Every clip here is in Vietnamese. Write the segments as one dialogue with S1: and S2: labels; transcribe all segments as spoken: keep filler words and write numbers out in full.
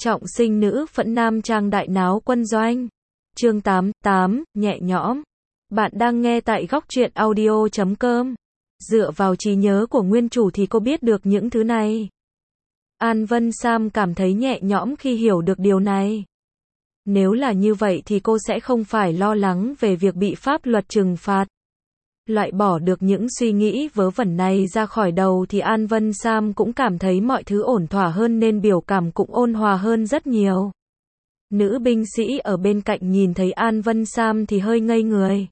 S1: Trọng sinh nữ phẫn nam trang đại náo quân doanh. Chương tám, tám, nhẹ nhõm. Bạn đang nghe tại góc truyện audio chấm com. Dựa vào trí nhớ của nguyên chủ thì cô biết được những thứ này. An Vân Sam cảm thấy nhẹ nhõm khi hiểu được điều này. Nếu là như vậy thì cô sẽ không phải lo lắng về việc bị pháp luật trừng phạt. Loại bỏ được những suy nghĩ vớ vẩn này ra khỏi đầu thì An Vân Sam cũng cảm thấy mọi thứ ổn thỏa hơn nên biểu cảm cũng ôn hòa hơn rất nhiều. Nữ binh sĩ ở bên cạnh nhìn thấy An Vân Sam thì hơi ngây người.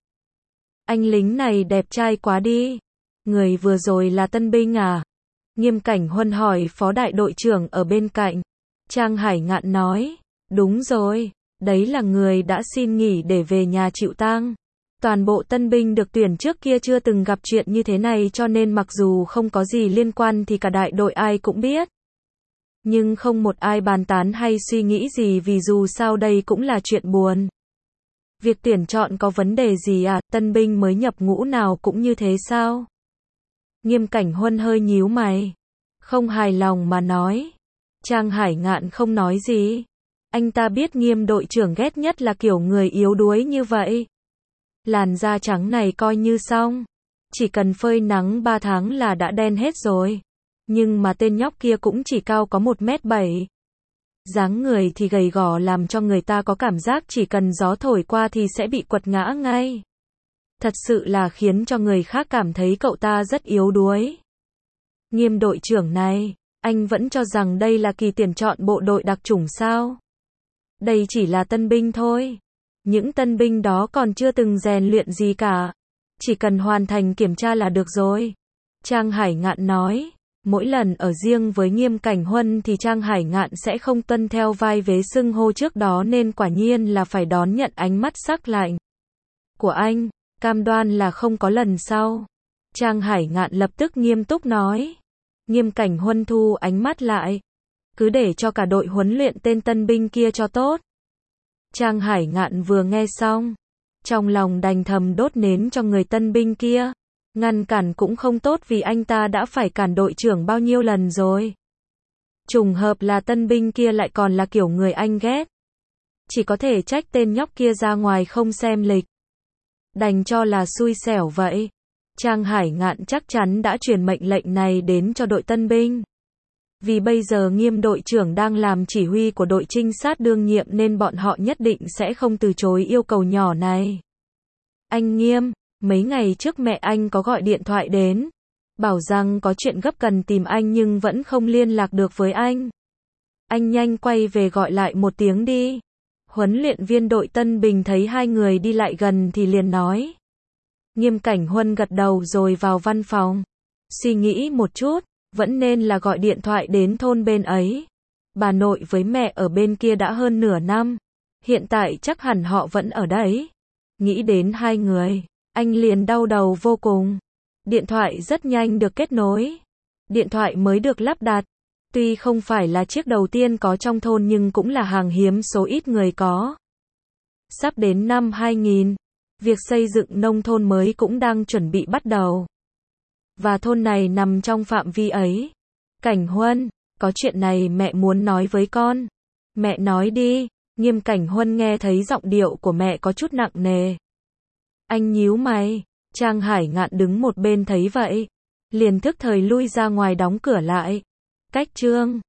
S1: Anh lính này đẹp trai quá đi. Người vừa rồi là tân binh à? Nghiêm Cảnh Huân hỏi phó đại đội trưởng ở bên cạnh. Trang Hải Ngạn nói, đúng rồi, đấy là người đã xin nghỉ để về nhà chịu tang. Toàn bộ tân binh được tuyển trước kia chưa từng gặp chuyện như thế này cho nên mặc dù không có gì liên quan thì cả đại đội ai cũng biết. Nhưng không một ai bàn tán hay suy nghĩ gì vì dù sao đây cũng là chuyện buồn. Việc tuyển chọn có vấn đề gì à, tân binh mới nhập ngũ nào cũng như thế sao? Nghiêm Cảnh Huân hơi nhíu mày. Không hài lòng mà nói. Trang Hải Ngạn không nói gì. Anh ta biết Nghiêm đội trưởng ghét nhất là kiểu người yếu đuối như vậy. Làn da trắng này coi như xong. Chỉ cần phơi nắng ba tháng là đã đen hết rồi. Nhưng mà tên nhóc kia cũng chỉ cao có một mét bảy. Dáng người thì gầy gò làm cho người ta có cảm giác chỉ cần gió thổi qua thì sẽ bị quật ngã ngay. Thật sự là khiến cho người khác cảm thấy cậu ta rất yếu đuối. Nghiêm đội trưởng này, anh vẫn cho rằng đây là kỳ tuyển chọn bộ đội đặc chủng sao? Đây chỉ là tân binh thôi. Những tân binh đó còn chưa từng rèn luyện gì cả. Chỉ cần hoàn thành kiểm tra là được rồi. Trang Hải Ngạn nói. Mỗi lần ở riêng với Nghiêm Cảnh Huân thì Trang Hải Ngạn sẽ không tuân theo vai vế xưng hô trước đó nên quả nhiên là phải đón nhận ánh mắt sắc lạnh của anh. Cam đoan là không có lần sau. Trang Hải Ngạn lập tức nghiêm túc nói. Nghiêm Cảnh Huân thu ánh mắt lại. Cứ để cho cả đội huấn luyện tên tân binh kia cho tốt. Trang Hải Ngạn vừa nghe xong, trong lòng đành thầm đốt nến cho người tân binh kia. Ngăn cản cũng không tốt vì anh ta đã phải cản đội trưởng bao nhiêu lần rồi. Trùng hợp là tân binh kia lại còn là kiểu người anh ghét. Chỉ có thể trách tên nhóc kia ra ngoài không xem lịch. Đành cho là xui xẻo vậy. Trang Hải Ngạn chắc chắn đã truyền mệnh lệnh này đến cho đội tân binh. Vì bây giờ Nghiêm đội trưởng đang làm chỉ huy của đội trinh sát đương nhiệm nên bọn họ nhất định sẽ không từ chối yêu cầu nhỏ này. Anh Nghiêm, mấy ngày trước mẹ anh có gọi điện thoại đến. Bảo rằng có chuyện gấp cần tìm anh nhưng vẫn không liên lạc được với anh. Anh nhanh quay về gọi lại một tiếng đi. Huấn luyện viên đội Tân Bình thấy hai người đi lại gần thì liền nói. Nghiêm Cảnh Huân gật đầu rồi vào văn phòng. Suy nghĩ một chút, vẫn nên là gọi điện thoại đến thôn bên ấy. Bà nội với mẹ ở bên kia đã hơn nửa năm. Hiện tại chắc hẳn họ vẫn ở đấy. Nghĩ đến hai người, anh liền đau đầu vô cùng. Điện thoại rất nhanh được kết nối. Điện thoại mới được lắp đặt. Tuy không phải là chiếc đầu tiên có trong thôn nhưng cũng là hàng hiếm số ít người có. Sắp đến năm hai nghìn, việc xây dựng nông thôn mới cũng đang chuẩn bị bắt đầu. Và thôn này nằm trong phạm vi ấy. Cảnh Huân, có chuyện này mẹ muốn nói với con. Mẹ nói đi. Nghiêm Cảnh Huân nghe thấy giọng điệu của mẹ có chút nặng nề. Anh nhíu mày. Trang Hải Ngạn đứng một bên thấy vậy. Liền thức thời lui ra ngoài đóng cửa lại. Cách chương